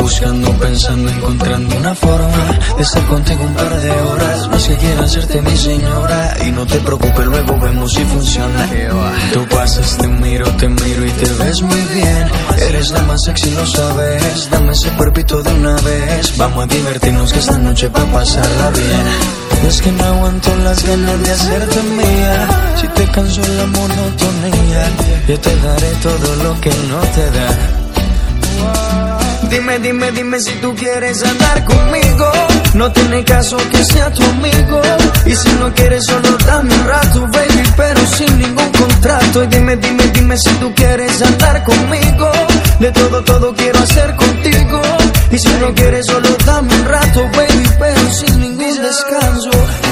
buscando, pensando, encontrando una forma de estar contigo un par de horas. No es que quiera hacerte mi señora. Y no te preocupes, luego vemos si funciona. Tú pasas, te miro y te ves muy bien. Eres la más sexy, lo sabes. Dame ese cuerpito de una vez. Vamos a divertirnos que esta noche va a pasarla bien. Es que no aguanto las ganas de hacerte mía. Si te canso la monotonía, yo te daré todo lo que no te da. Dime si tú quieres andar conmigo. No tiene caso que sea tu amigo. Y si no quieres solo dame un rato, baby, pero sin ningún contrato. Y dime si tú quieres andar conmigo. De todo quiero hacer contigo. Y si no quieres solo dame un rato, baby, pero sin ningún descanso.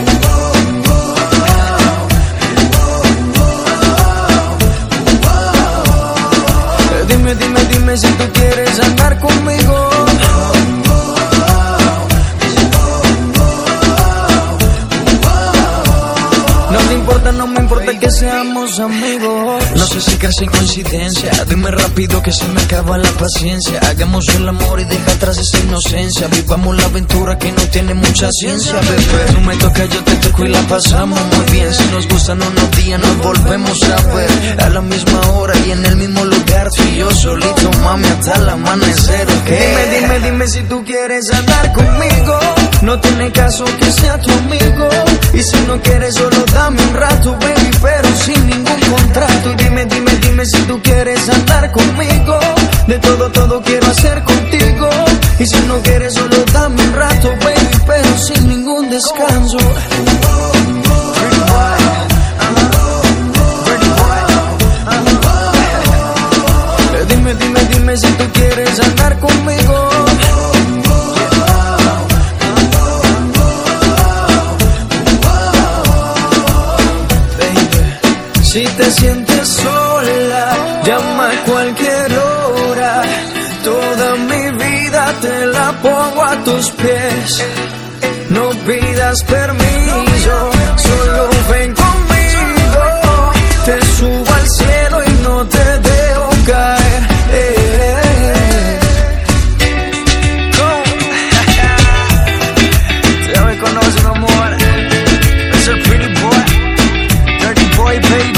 Dime si tú quieres andar conmigo. No me importa que seamos amigos. No sé si casi coincidencia. Dime rápido que se me acaba la paciencia. Hagamos el amor y deja atrás esa inocencia. Vivamos la aventura que no tiene mucha ciencia, bebé. Tú me tocas, yo te toco y la pasamos muy bien. Si nos gustan unos días nos volvemos a ver. A la misma hora y en el mismo lugar. Tú y yo solito, mami, hasta el amanecer, ¿okay? Dime si tú quieres andar conmigo. No tiene caso que sea tu amigo. Y si no quieres solo dame un rato, baby, pero sin ningún contrato. Y dime si tú quieres andar conmigo. De todo quiero hacer contigo. Y si no quieres solo dame un rato, baby, pero sin ningún descanso. Dime si tú quieres andar conmigo. Si te sientes sola, llama a cualquier hora. Toda mi vida te la pongo a tus pies. No pidas permiso, solo ven conmigo. Te subo al cielo y no te dejo caer. Ya me conoces, amor. Es el pretty boy, dirty boy, baby.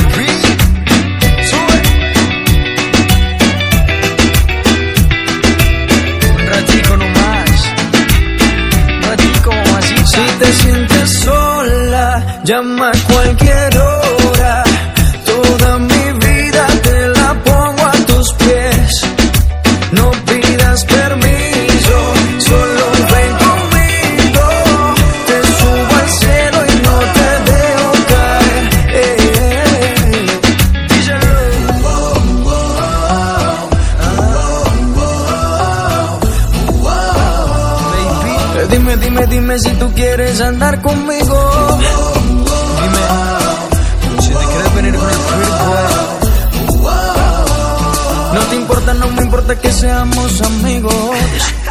Si te sientes sola, llama a cualquier hora. Toda mi vida te la pongo a tus pies. No pidas permiso, solo ven conmigo. Te subo al cielo y no te dejo caer. Díselo. Dime si tú quieres andar conmigo. Dime si te quieres venir con el pretty boy. No me importa que seamos amigos.